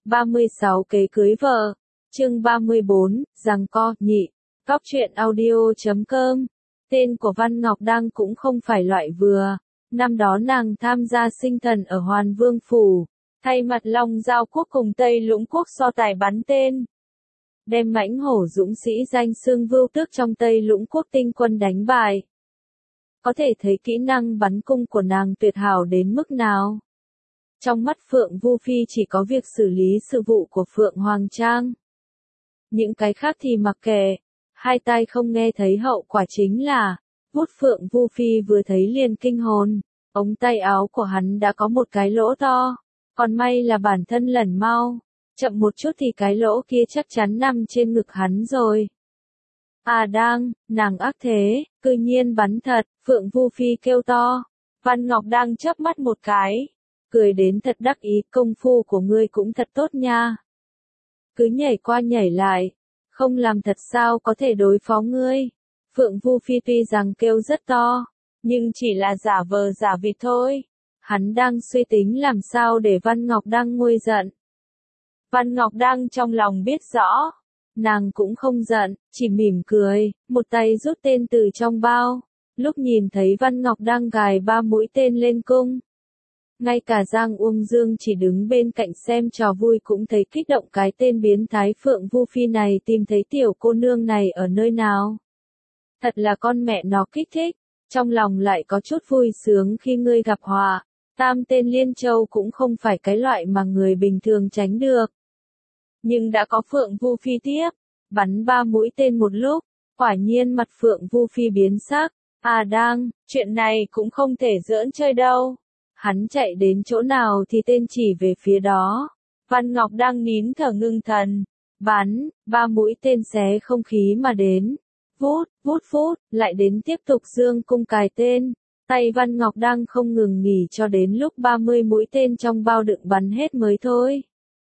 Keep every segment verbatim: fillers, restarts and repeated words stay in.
ba mươi sáu Kế cưới vợ. Chương ba mươi bốn, giằng co, nhị. Góc truyện audio chấm com. Tên của Văn Ngọc Đăng cũng không phải loại vừa. Năm đó nàng tham gia sinh thần ở Hoàn Vương Phủ, thay mặt Long Giao Quốc cùng Tây Lũng Quốc so tài bắn tên. Đem mãnh hổ dũng sĩ danh xưng Vưu Tước trong Tây Lũng Quốc tinh quân đánh bại. Có thể thấy kỹ năng bắn cung của nàng tuyệt hảo đến mức nào. Trong mắt Phượng Vu Phi chỉ có việc xử lý sự vụ của Phượng Hoàng Trang. Những cái khác thì mặc kệ, hai tai không nghe thấy hậu quả chính là, vút Phượng Vu Phi vừa thấy liền kinh hồn, ống tay áo của hắn đã có một cái lỗ to, còn may là bản thân lẩn mau, chậm một chút thì cái lỗ kia chắc chắn nằm trên ngực hắn rồi. À đang, nàng ác thế, cư nhiên bắn thật, Phượng Vu Phi kêu to. Văn Ngọc đang chớp mắt một cái, cười đến thật đắc ý, công phu của ngươi cũng thật tốt nha. Cứ nhảy qua nhảy lại, không làm thật sao có thể đối phó ngươi. Phượng Vu Phi tuy rằng kêu rất to, nhưng chỉ là giả vờ giả vịt thôi. Hắn đang suy tính làm sao để Văn Ngọc đang nguôi giận. Văn Ngọc đang trong lòng biết rõ, nàng cũng không giận, chỉ mỉm cười, một tay rút tên từ trong bao. Lúc nhìn thấy Văn Ngọc đang gài ba mũi tên lên cung, ngay cả Giang Uông Dương chỉ đứng bên cạnh xem trò vui cũng thấy kích động, cái tên biến thái Phượng Vu Phi này tìm thấy tiểu cô nương này ở nơi nào. Thật là con mẹ nó kích thích, trong lòng lại có chút vui sướng khi ngươi gặp họa. Tam tên Liên Châu cũng không phải cái loại mà người bình thường tránh được. Nhưng đã có Phượng Vu Phi tiếp, bắn ba mũi tên một lúc, quả nhiên mặt Phượng Vu Phi biến sắc. À đang, chuyện này cũng không thể giỡn chơi đâu. Hắn chạy đến chỗ nào thì tên chỉ về phía đó. Văn Ngọc đang nín thở ngưng thần, bắn, ba mũi tên xé không khí mà đến. Vút, vút vút, lại đến tiếp tục dương cung cài tên. Tay Văn Ngọc đang không ngừng nghỉ cho đến lúc ba mươi mũi tên trong bao đựng bắn hết mới thôi.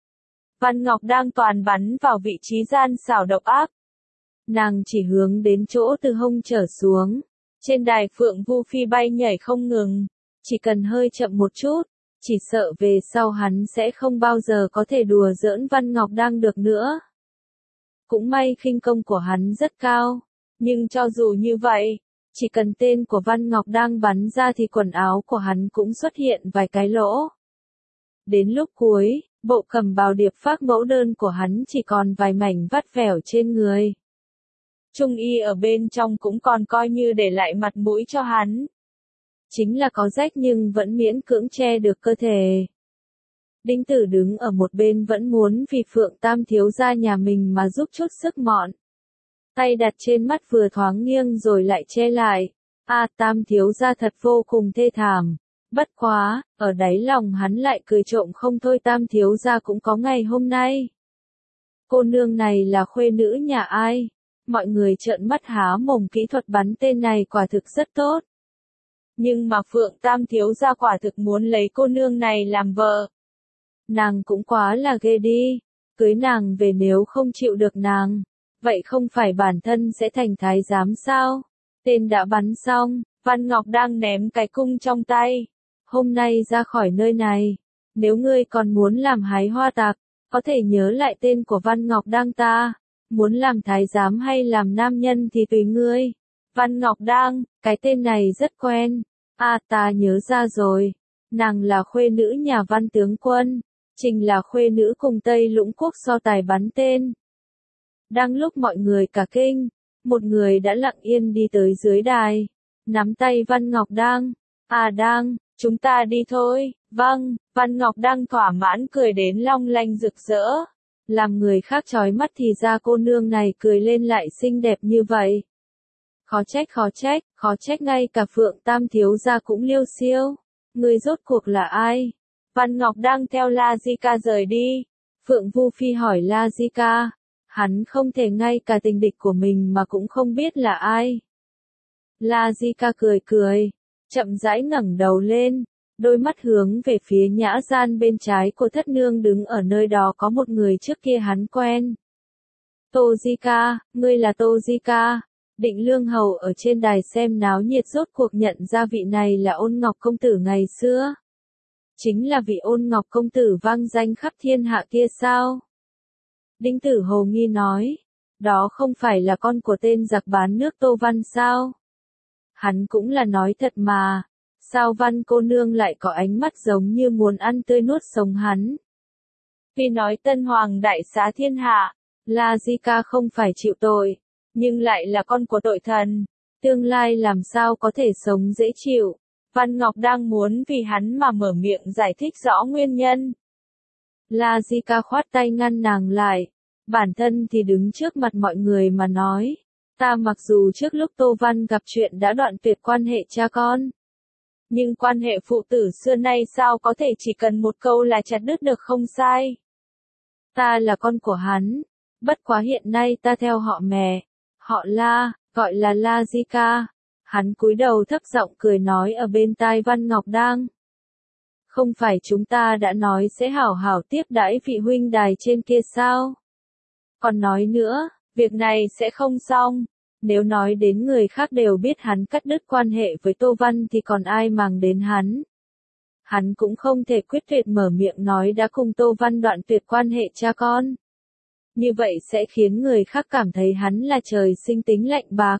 Văn Ngọc đang toàn bắn vào vị trí gian xảo độc ác. Nàng chỉ hướng đến chỗ từ hông trở xuống. Trên đài Phượng Vu Phi bay nhảy không ngừng. Chỉ cần hơi chậm một chút, chỉ sợ về sau hắn sẽ không bao giờ có thể đùa giỡn Văn Ngọc đang được nữa. Cũng may khinh công của hắn rất cao, nhưng cho dù như vậy, chỉ cần tên của Văn Ngọc đang bắn ra thì quần áo của hắn cũng xuất hiện vài cái lỗ. Đến lúc cuối, bộ cẩm bào điệp phác mẫu đơn của hắn chỉ còn vài mảnh vắt vẻo trên người. Trung y ở bên trong cũng còn coi như để lại mặt mũi cho hắn. Chính là có rách nhưng vẫn miễn cưỡng che được cơ thể. Đinh Tử đứng ở một bên vẫn muốn vì Phượng Tam thiếu gia nhà mình mà giúp chút sức mọn. Tay đặt trên mắt vừa thoáng nghiêng rồi lại che lại. À, Tam thiếu gia thật vô cùng thê thảm. Bất quá, ở đáy lòng hắn lại cười trộm không thôi, Tam thiếu gia cũng có ngày hôm nay. Cô nương này là khuê nữ nhà ai? Mọi người trợn mắt há mồm, kỹ thuật bắn tên này quả thực rất tốt. Nhưng mà Phượng Tam thiếu gia quả thực muốn lấy cô nương này làm vợ. Nàng cũng quá là ghê đi. Cưới nàng về nếu không chịu được nàng, vậy không phải bản thân sẽ thành thái giám sao? Tên đã bắn xong, Văn Ngọc đang ném cái cung trong tay. Hôm nay ra khỏi nơi này, nếu ngươi còn muốn làm hái hoa tạc, có thể nhớ lại tên của Văn Ngọc đang ta. Muốn làm thái giám hay làm nam nhân thì tùy ngươi. Văn Ngọc đang, cái tên này rất quen. À, ta nhớ ra rồi. Nàng là khuê nữ nhà Văn tướng quân. Trình là khuê nữ cùng Tây Lũng Quốc so tài bắn tên. Đang lúc mọi người cả kinh, một người đã lặng yên đi tới dưới đài, nắm tay Văn Ngọc đang. À đang, chúng ta đi thôi. Vâng, Văn Ngọc đang thỏa mãn cười đến long lanh rực rỡ. Làm người khác chói mắt thì ra cô nương này cười lên lại xinh đẹp như vậy. Khó trách khó trách, khó trách ngay cả Phượng Tam thiếu gia cũng liêu xiêu. Người rốt cuộc là ai? Văn Ngọc đang theo La Di Ca rời đi. Phượng Vu Phi hỏi La Di Ca. Hắn không thể ngay cả tình địch của mình mà cũng không biết là ai. La Di Ca cười cười, chậm rãi ngẩng đầu lên, đôi mắt hướng về phía nhã gian bên trái của thất nương đứng ở nơi đó có một người trước kia hắn quen. Tô Di Ca, ngươi là Tô Di Ca. Định Lương Hầu ở trên đài xem náo nhiệt rốt cuộc nhận ra vị này là Ôn Ngọc công tử ngày xưa. Chính là vị Ôn Ngọc công tử vang danh khắp thiên hạ kia sao? Đinh Tử hồ nghi nói, đó không phải là con của tên giặc bán nước Tô Văn sao? Hắn cũng là nói thật mà, sao Văn cô nương lại có ánh mắt giống như muốn ăn tươi nuốt sống hắn? Vì nói Tân Hoàng đại xá thiên hạ, La Di Ca không phải chịu tội, nhưng lại là con của tội thần, tương lai làm sao có thể sống dễ chịu. Văn Ngọc đang muốn vì hắn mà mở miệng giải thích rõ nguyên nhân. La Di Ca khoát tay ngăn nàng lại, bản thân thì đứng trước mặt mọi người mà nói, ta mặc dù trước lúc Tô Văn gặp chuyện đã đoạn tuyệt quan hệ cha con, nhưng quan hệ phụ tử xưa nay sao có thể chỉ cần một câu là chặt đứt được không sai. Ta là con của hắn, bất quá hiện nay ta theo họ mẹ, họ La, gọi là La Di Ca. Hắn cúi đầu thấp giọng cười nói ở bên tai Văn Ngọc Đang. Không phải chúng ta đã nói sẽ hảo hảo tiếp đãi vị huynh đài trên kia sao? Còn nói nữa, việc này sẽ không xong. Nếu nói đến người khác đều biết hắn cắt đứt quan hệ với Tô Văn thì còn ai màng đến hắn. Hắn cũng không thể quyết tuyệt mở miệng nói đã cùng Tô Văn đoạn tuyệt quan hệ cha con. Như vậy sẽ khiến người khác cảm thấy hắn là trời sinh tính lạnh bạc.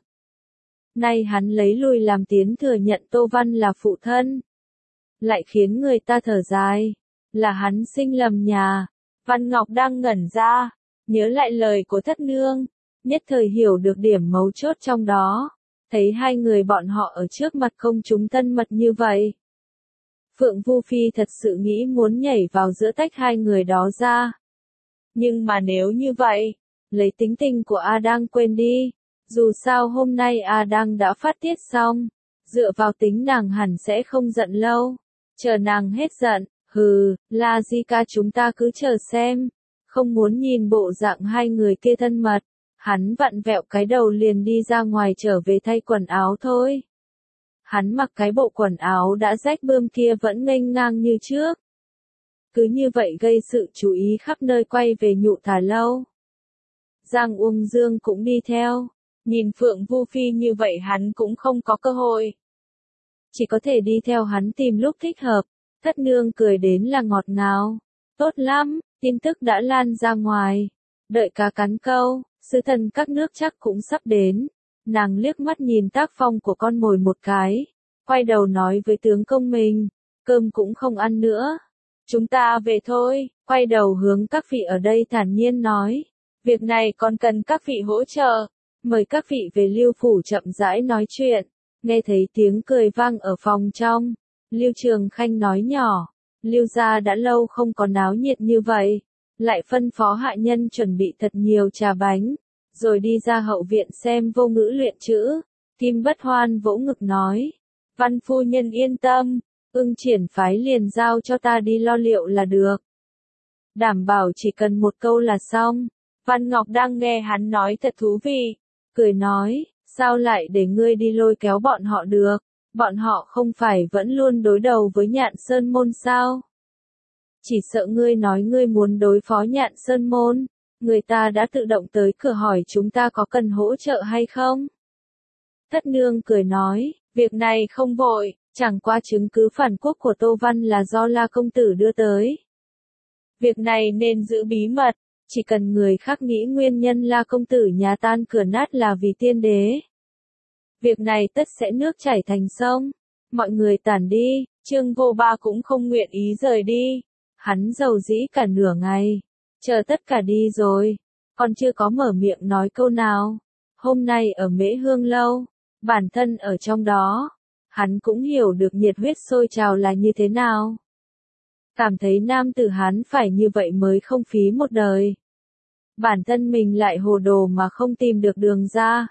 Nay hắn lấy lui làm tiến thừa nhận Tô Văn là phụ thân. Lại khiến người ta thở dài, là hắn sinh lầm nhà. Văn Ngọc đang ngẩn ra, nhớ lại lời của thất nương, nhất thời hiểu được điểm mấu chốt trong đó, thấy hai người bọn họ ở trước mặt công chúng thân mật như vậy. Phượng Vu Phi thật sự nghĩ muốn nhảy vào giữa tách hai người đó ra. Nhưng mà nếu như vậy, lấy tính tình của A Đang quên đi. Dù sao hôm nay A Đang đã phát tiết xong, dựa vào tính nàng hẳn sẽ không giận lâu. Chờ nàng hết giận, hừ, La Di Ca chúng ta cứ chờ xem. Không muốn nhìn bộ dạng hai người kia thân mật, hắn vặn vẹo cái đầu liền đi ra ngoài trở về thay quần áo thôi. Hắn mặc cái bộ quần áo đã rách bươm kia vẫn nghênh ngang như trước. Cứ như vậy gây sự chú ý khắp nơi quay về Nhụ Thả Lâu. Giang Uông Dương cũng đi theo. Nhìn Phượng Vu Phi như vậy hắn cũng không có cơ hội. Chỉ có thể đi theo hắn tìm lúc thích hợp. Thất nương cười đến là ngọt ngào. Tốt lắm, tin tức đã lan ra ngoài. Đợi cá cắn câu, sứ thần các nước chắc cũng sắp đến. Nàng liếc mắt nhìn tác phong của con mồi một cái. Quay đầu nói với tướng công mình. Cơm cũng không ăn nữa. Chúng ta về thôi. Quay đầu hướng các vị ở đây thản nhiên nói. Việc này còn cần các vị hỗ trợ. Mời các vị về Lưu phủ chậm rãi nói chuyện. Nghe thấy tiếng cười vang ở phòng trong. Lưu Trường Khanh nói nhỏ. Lưu gia đã lâu không có náo nhiệt như vậy. Lại phân phó hạ nhân chuẩn bị thật nhiều trà bánh. Rồi đi ra hậu viện xem Vô Ngữ luyện chữ. Kim Bất Hoan vỗ ngực nói. Văn phu nhân yên tâm. Ưng Triển phái liền giao cho ta đi lo liệu là được. Đảm bảo chỉ cần một câu là xong. Văn Ngọc đang nghe hắn nói thật thú vị. Cười nói, sao lại để ngươi đi lôi kéo bọn họ được, bọn họ không phải vẫn luôn đối đầu với Nhạn Sơn Môn sao? Chỉ sợ ngươi nói ngươi muốn đối phó Nhạn Sơn Môn, người ta đã tự động tới cửa hỏi chúng ta có cần hỗ trợ hay không? Thất nương cười nói, việc này không vội, chẳng qua chứng cứ phản quốc của Tô Văn là do La Công Tử đưa tới. Việc này nên giữ bí mật. Chỉ cần người khác nghĩ nguyên nhân La Công Tử nhà tan cửa nát là vì tiên đế. Việc này tất sẽ nước chảy thành sông. Mọi người tản đi, Trương Vô Ba cũng không nguyện ý rời đi. Hắn rầu rĩ cả nửa ngày. Chờ tất cả đi rồi. Còn chưa có mở miệng nói câu nào. Hôm nay ở Mễ Hương Lâu. Bản thân ở trong đó. Hắn cũng hiểu được nhiệt huyết sôi trào là như thế nào. Cảm thấy nam tử hắn phải như vậy mới không phí một đời. Bản thân mình lại hồ đồ mà không tìm được đường ra.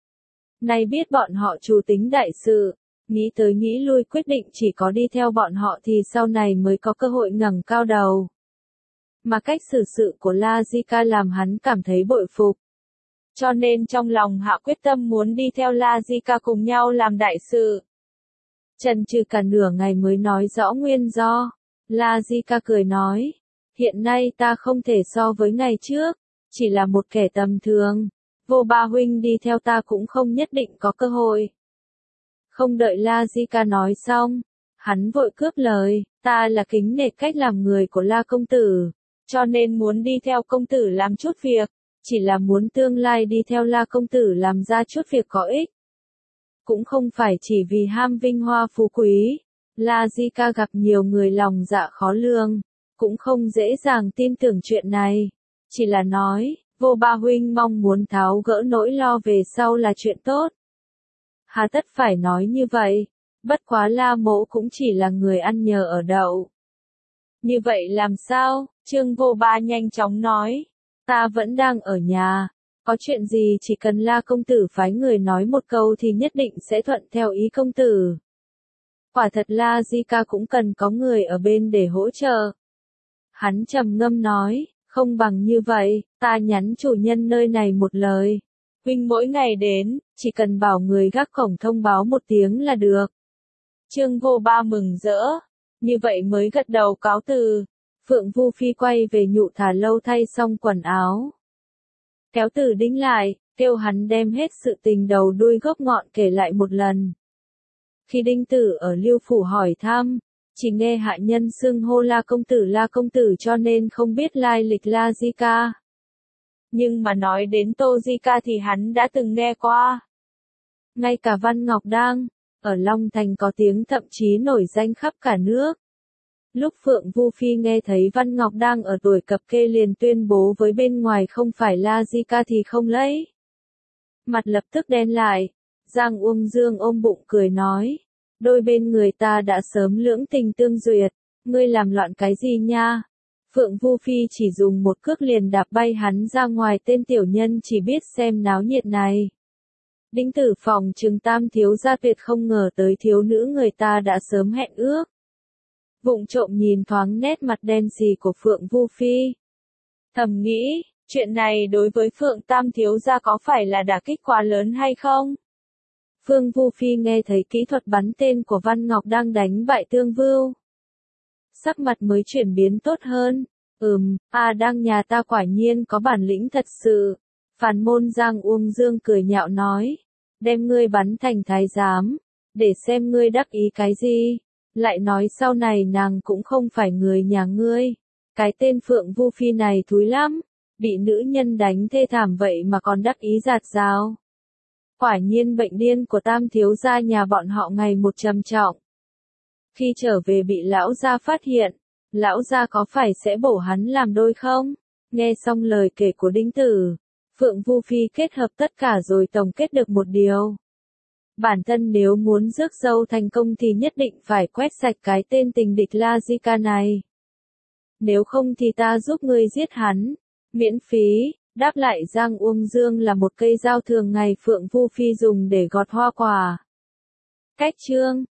Nay biết bọn họ chủ tính đại sự, nghĩ tới nghĩ lui quyết định chỉ có đi theo bọn họ thì sau này mới có cơ hội ngẩng cao đầu. Mà cách xử sự của La Di Ca làm hắn cảm thấy bội phục. Cho nên trong lòng hạ quyết tâm muốn đi theo La Di Ca cùng nhau làm đại sự. Chần chừ cả nửa ngày mới nói rõ nguyên do. La Di Ca cười nói, hiện nay ta không thể so với ngày trước, chỉ là một kẻ tầm thường, Vô Ba huynh đi theo ta cũng không nhất định có cơ hội. Không đợi La Di Ca nói xong, hắn vội cướp lời, Ta là kính nể cách làm người của La công tử, cho nên muốn đi theo công tử làm chút việc, chỉ là muốn tương lai đi theo La công tử làm ra chút việc có ích. Cũng không phải chỉ vì ham vinh hoa phú quý. La Di Ca gặp nhiều người lòng dạ khó lường, cũng không dễ dàng tin tưởng chuyện này. Chỉ là nói, Vô Ba huynh mong muốn tháo gỡ nỗi lo về sau là chuyện tốt. Hà tất phải nói như vậy, bất quá La mỗ cũng chỉ là người ăn nhờ ở đậu. Như vậy làm sao? Trương Vô Ba nhanh chóng nói, ta vẫn đang ở nhà, có chuyện gì chỉ cần La công tử phái người nói một câu thì nhất định sẽ thuận theo ý công tử. Quả thật La Di Ca cũng cần có người ở bên để hỗ trợ. Hắn trầm ngâm nói, không bằng như vậy, ta nhắn chủ nhân nơi này một lời. Huynh mỗi ngày đến, chỉ cần bảo người gác cổng thông báo một tiếng là được. Trương Vô Ba mừng rỡ, như vậy mới gật đầu cáo từ. Phượng Vu Phi quay về Nhụ Thả lâu thay xong quần áo. Kéo Tử Đinh lại, kêu hắn đem hết sự tình đầu đuôi gốc ngọn kể lại một lần. Khi Đinh Tử ở Lưu Phủ hỏi thăm, chỉ nghe hạ nhân xưng hô La công tử La công tử cho nên không biết lai lịch La Di Ca. Nhưng mà nói đến Tô Di Ca thì hắn đã từng nghe qua. Ngay cả Văn Ngọc Đang, ở Long Thành có tiếng thậm chí nổi danh khắp cả nước. Lúc Phượng Vu Phi nghe thấy Văn Ngọc Đang ở tuổi cập kê liền tuyên bố với bên ngoài không phải La Di Ca thì không lấy. Mặt lập tức đen lại, Giang Uông Dương ôm bụng cười nói, đôi bên người ta đã sớm lưỡng tình tương duyệt, ngươi làm loạn cái gì nha? Phượng Vu Phi chỉ dùng một cước liền đạp bay hắn ra ngoài, tên tiểu nhân chỉ biết xem náo nhiệt này. Đinh Tử phòng trừng Tam thiếu gia tuyệt không ngờ tới thiếu nữ người ta đã sớm hẹn ước. Vụng trộm nhìn thoáng nét mặt đen xì của Phượng Vu Phi. Thầm nghĩ, chuyện này đối với Phượng Tam thiếu gia có phải là đả kích quá lớn hay không? Phương Vu Phi nghe thấy kỹ thuật bắn tên của Văn Ngọc đang đánh bại Tương Vưu. Sắc mặt mới chuyển biến tốt hơn. Ừm, à đang nhà ta quả nhiên có bản lĩnh thật sự. Phàn môn Giang Uông Dương cười nhạo nói. Đem ngươi bắn thành thái giám. Để xem ngươi đắc ý cái gì. Lại nói sau này nàng cũng không phải người nhà ngươi. Cái tên Phượng Vu Phi này thúi lắm. Bị nữ nhân đánh thê thảm vậy mà còn đắc ý giạt rào. Quả nhiên bệnh điên của Tam thiếu gia nhà bọn họ ngày một trầm trọng. Khi trở về bị lão gia phát hiện, lão gia có phải sẽ bổ hắn làm đôi không? Nghe xong lời kể của Đinh Tử, Phượng Vu Phi kết hợp tất cả rồi tổng kết được một điều. Bản thân nếu muốn rước dâu thành công thì nhất định phải quét sạch cái tên tình địch La Di Ca này. Nếu không thì ta giúp ngươi giết hắn, miễn phí. Đáp lại Giang Uông Dương là một cây dao thường ngày Phượng Vu Phi dùng để gọt hoa quả. Cách chương